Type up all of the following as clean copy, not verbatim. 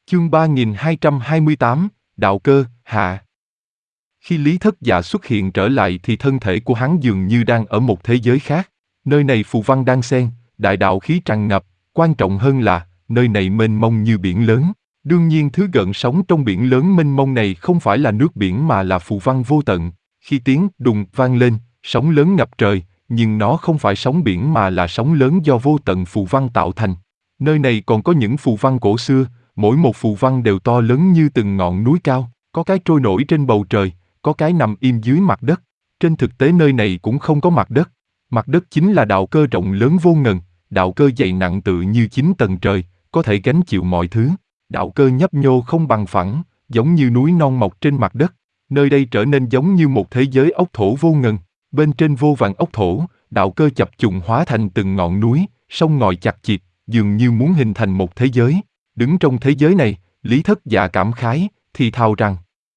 Chương 3228, Đạo Cơ, Hạ. Khi Lý Thất Dạ xuất hiện trở lại thì thân thể của hắn dường như đang ở một thế giới khác. Nơi này phù văn đan xen, đại đạo khí tràn ngập, quan trọng hơn là, nơi này mênh mông như biển lớn. Đương nhiên thứ gợn sóng trong biển lớn mênh mông này không phải là nước biển mà là phù văn vô tận. Khi tiếng đùng vang lên, sóng lớn ngập trời, nhưng nó không phải sóng biển mà là sóng lớn do vô tận phù văn tạo thành. Nơi này còn có những phù văn cổ xưa, mỗi một phù văn đều to lớn như từng ngọn núi cao, có cái trôi nổi trên bầu trời, có cái nằm im dưới mặt đất. Trên thực tế nơi này cũng không có mặt đất. Mặt đất chính là đạo cơ rộng lớn vô ngần, đạo cơ dày nặng tự như 9 tầng trời, có thể gánh chịu mọi thứ. Đạo cơ nhấp nhô không bằng phẳng, giống như núi non mọc trên mặt đất. Nơi đây trở nên giống như một thế giới ốc thổ vô ngần. Bên trên vô vàn ốc thổ, đạo cơ chập trùng hóa thành từng ngọn núi, sông ngòi chặt chịt, dường như muốn hình thành một thế giới. Đứng trong thế giới này, Lý Thất Dạ cảm khái, thì thào rằng: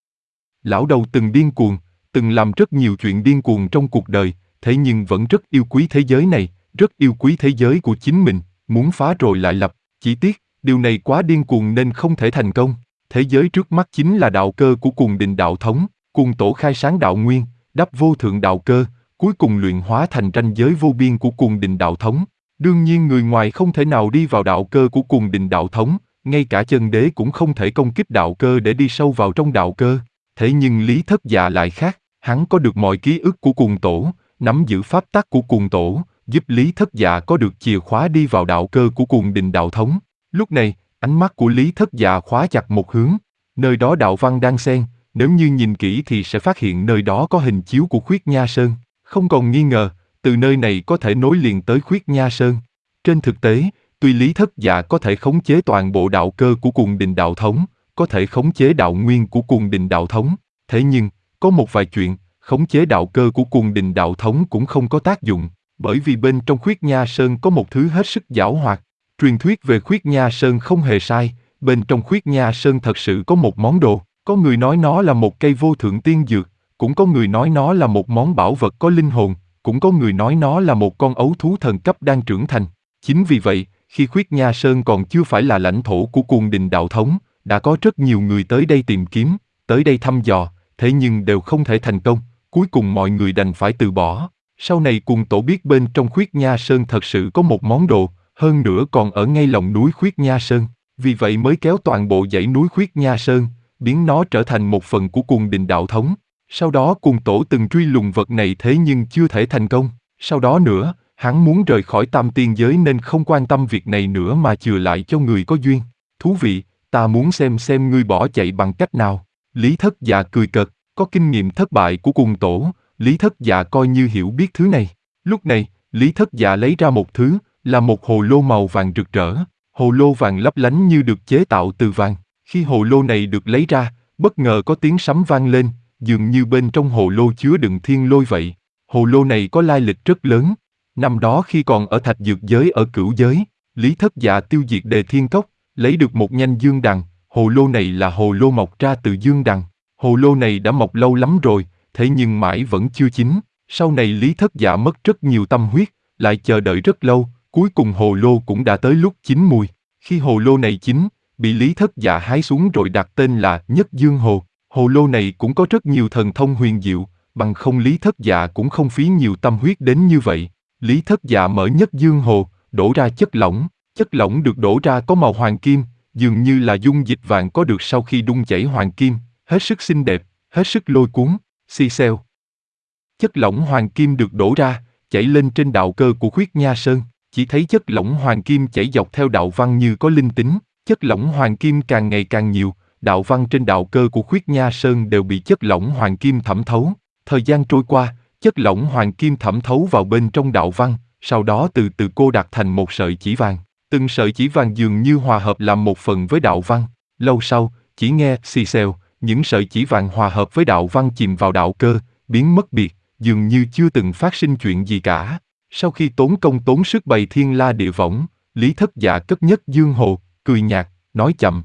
lão đầu từng điên cuồng, từng làm rất nhiều chuyện điên cuồng trong cuộc đời, thế nhưng vẫn rất yêu quý thế giới này, rất yêu quý thế giới của chính mình, muốn phá rồi lại lập, chỉ tiếc, điều này quá điên cuồng nên không thể thành công. Thế giới trước mắt chính là đạo cơ của Cuồng Đình Đạo Thống, Cuồng Tổ khai sáng đạo nguyên, đắp vô thượng đạo cơ, cuối cùng luyện hóa thành ranh giới vô biên của Cuồng Đình Đạo Thống. Đương nhiên người ngoài không thể nào đi vào đạo cơ của Cuồng Đình Đạo Thống, ngay cả chân đế cũng không thể công kích đạo cơ để đi sâu vào trong đạo cơ. Thế nhưng Lý Thất Dạ lại khác, hắn có được mọi ký ức của Cuồng Tổ, nắm giữ pháp tắc của Cuồng Tổ, giúp Lý Thất Dạ có được chìa khóa đi vào đạo cơ của Cuồng Đình Đạo Thống. Lúc này, ánh mắt của Lý Thất Dạ khóa chặt một hướng, nơi đó đạo văn đan xen, nếu như nhìn kỹ thì sẽ phát hiện nơi đó có hình chiếu của Khuyết Nha Sơn, không còn nghi ngờ, từ nơi này có thể nối liền tới Khuyết Nha Sơn. Trên thực tế, tuy Lý Thất Dạ có thể khống chế toàn bộ đạo cơ của Cuồng Đình Đạo Thống, có thể khống chế đạo nguyên của Cuồng Đình Đạo Thống, thế nhưng, có một vài chuyện, khống chế đạo cơ của Cuồng Đình Đạo Thống cũng không có tác dụng, bởi vì bên trong Khuyết Nha Sơn có một thứ hết sức giảo hoạt. Truyền thuyết về Khuyết Nha Sơn không hề sai, bên trong Khuyết Nha Sơn thật sự có một món đồ, có người nói nó là một cây vô thượng tiên dược, cũng có người nói nó là một món bảo vật có linh hồn, cũng có người nói nó là một con ấu thú thần cấp đang trưởng thành. Chính vì vậy, khi Khuyết Nha Sơn còn chưa phải là lãnh thổ của Cuồng Đình Đạo Thống, đã có rất nhiều người tới đây tìm kiếm, tới đây thăm dò, thế nhưng đều không thể thành công, cuối cùng mọi người đành phải từ bỏ. Sau này Cuồng Tổ biết bên trong Khuyết Nha Sơn thật sự có một món đồ, hơn nữa còn ở ngay lòng núi Khuyết Nha Sơn, vì vậy mới kéo toàn bộ dãy núi Khuyết Nha Sơn, biến nó trở thành một phần của Cuồng Đình Đạo Thống. Sau đó Cuồng Tổ từng truy lùng vật này thế nhưng chưa thể thành công, sau đó nữa, hắn muốn rời khỏi Tam Tiên Giới nên không quan tâm việc này nữa mà chừa lại cho người có duyên. Thú vị, ta muốn xem ngươi bỏ chạy bằng cách nào. Lý Thất Dạ cười cợt, có kinh nghiệm thất bại của Cuồng Tổ, Lý Thất Dạ coi như hiểu biết thứ này. Lúc này, Lý Thất Dạ lấy ra một thứ, là một hồ lô màu vàng rực rỡ. Hồ lô vàng lấp lánh như được chế tạo từ vàng. Khi hồ lô này được lấy ra, bất ngờ có tiếng sấm vang lên, dường như bên trong hồ lô chứa đựng thiên lôi vậy. Hồ lô này có lai lịch rất lớn. Năm đó khi còn ở Thạch Dược Giới ở Cửu Giới, Lý Thất Dạ tiêu diệt Đề Thiên Cốc, lấy được một nhanh dương đằng. Hồ lô này là hồ lô mọc ra từ dương đằng. Hồ lô này đã mọc lâu lắm rồi, thế nhưng mãi vẫn chưa chín. Sau này Lý Thất Dạ mất rất nhiều tâm huyết, lại chờ đợi rất lâu, cuối cùng hồ lô cũng đã tới lúc chín mùi. Khi hồ lô này chín, bị Lý Thất Dạ hái xuống rồi đặt tên là Nhất Dương Hồ. Hồ lô này cũng có rất nhiều thần thông huyền diệu, bằng không Lý Thất Dạ cũng không phí nhiều tâm huyết đến như vậy. Lý Thất Dạ mở Nhất Dương Hồ, đổ ra chất lỏng được đổ ra có màu hoàng kim, dường như là dung dịch vàng có được sau khi đun chảy hoàng kim, hết sức xinh đẹp, hết sức lôi cuốn, xì xèo. Chất lỏng hoàng kim được đổ ra, chảy lên trên đạo cơ của Khuyết Nha Sơn, chỉ thấy chất lỏng hoàng kim chảy dọc theo đạo văn như có linh tính, chất lỏng hoàng kim càng ngày càng nhiều, đạo văn trên đạo cơ của Khuyết Nha Sơn đều bị chất lỏng hoàng kim thẩm thấu. Thời gian trôi qua, chất lỏng hoàng kim thẩm thấu vào bên trong đạo văn, sau đó từ từ cô đặc thành một sợi chỉ vàng. Từng sợi chỉ vàng dường như hòa hợp làm một phần với đạo văn. Lâu sau, chỉ nghe xì xèo, những sợi chỉ vàng hòa hợp với đạo văn chìm vào đạo cơ, biến mất biệt, dường như chưa từng phát sinh chuyện gì cả. Sau khi tốn công tốn sức bày thiên la địa võng, Lý Thất Dạ cất Nhất Dương Hồ, cười nhạt, nói chậm: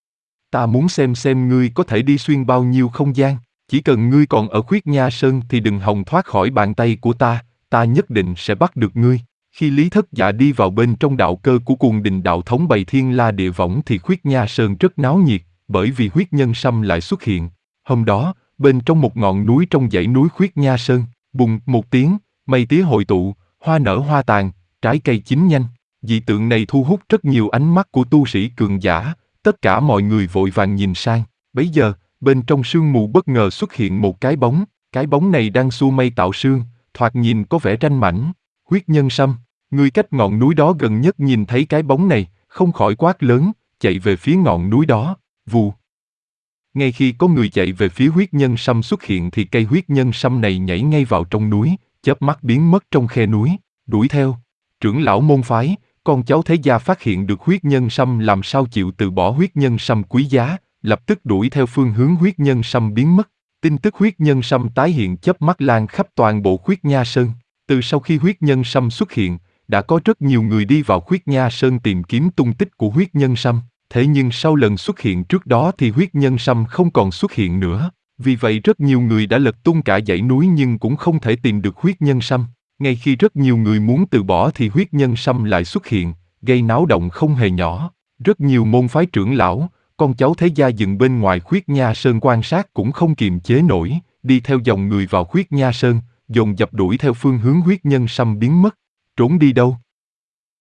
ta muốn xem ngươi có thể đi xuyên bao nhiêu không gian. Chỉ cần ngươi còn ở Khuyết Nha Sơn thì đừng hòng thoát khỏi bàn tay của ta nhất định sẽ bắt được ngươi. Khi Lý Thất Dạ đi vào bên trong đạo cơ của Cuồng Đình đạo thống bày thiên la địa võng thì Khuyết Nha Sơn rất náo nhiệt, bởi vì huyết nhân sâm lại xuất hiện. Hôm đó, bên trong một ngọn núi trong dãy núi Khuyết Nha Sơn, bùng một tiếng, mây tía hội tụ, hoa nở hoa tàn, trái cây chín nhanh. Dị tượng này thu hút rất nhiều ánh mắt của tu sĩ cường giả, tất cả mọi người vội vàng nhìn sang. Bấy giờ, bên trong sương mù bất ngờ xuất hiện một cái bóng này đang xua mây tạo sương, thoạt nhìn có vẻ ranh mãnh. Huyết nhân sâm, người cách ngọn núi đó gần nhất nhìn thấy cái bóng này, không khỏi quát lớn, chạy về phía ngọn núi đó, vù. Ngay khi có người chạy về phía huyết nhân sâm xuất hiện thì cây huyết nhân sâm này nhảy ngay vào trong núi, chớp mắt biến mất trong khe núi, đuổi theo. Trưởng lão môn phái, con cháu thế gia phát hiện được huyết nhân sâm làm sao chịu từ bỏ huyết nhân sâm quý giá, lập tức đuổi theo phương hướng huyết nhân sâm biến mất. Tin tức huyết nhân sâm tái hiện chớp mắt lan khắp toàn bộ Khuyết Nha Sơn. Từ sau khi huyết nhân sâm xuất hiện, đã có rất nhiều người đi vào Khuyết Nha Sơn tìm kiếm tung tích của huyết nhân sâm. Thế nhưng sau lần xuất hiện trước đó thì huyết nhân sâm không còn xuất hiện nữa. Vì vậy rất nhiều người đã lật tung cả dãy núi nhưng cũng không thể tìm được huyết nhân sâm. Ngay khi rất nhiều người muốn từ bỏ thì huyết nhân sâm lại xuất hiện, gây náo động không hề nhỏ. Rất nhiều môn phái trưởng lão, con cháu thế gia dừng bên ngoài Khuyết Nha Sơn quan sát cũng không kiềm chế nổi, đi theo dòng người vào Khuyết Nha Sơn, dồn dập đuổi theo phương hướng huyết nhân sâm biến mất. Trốn đi đâu?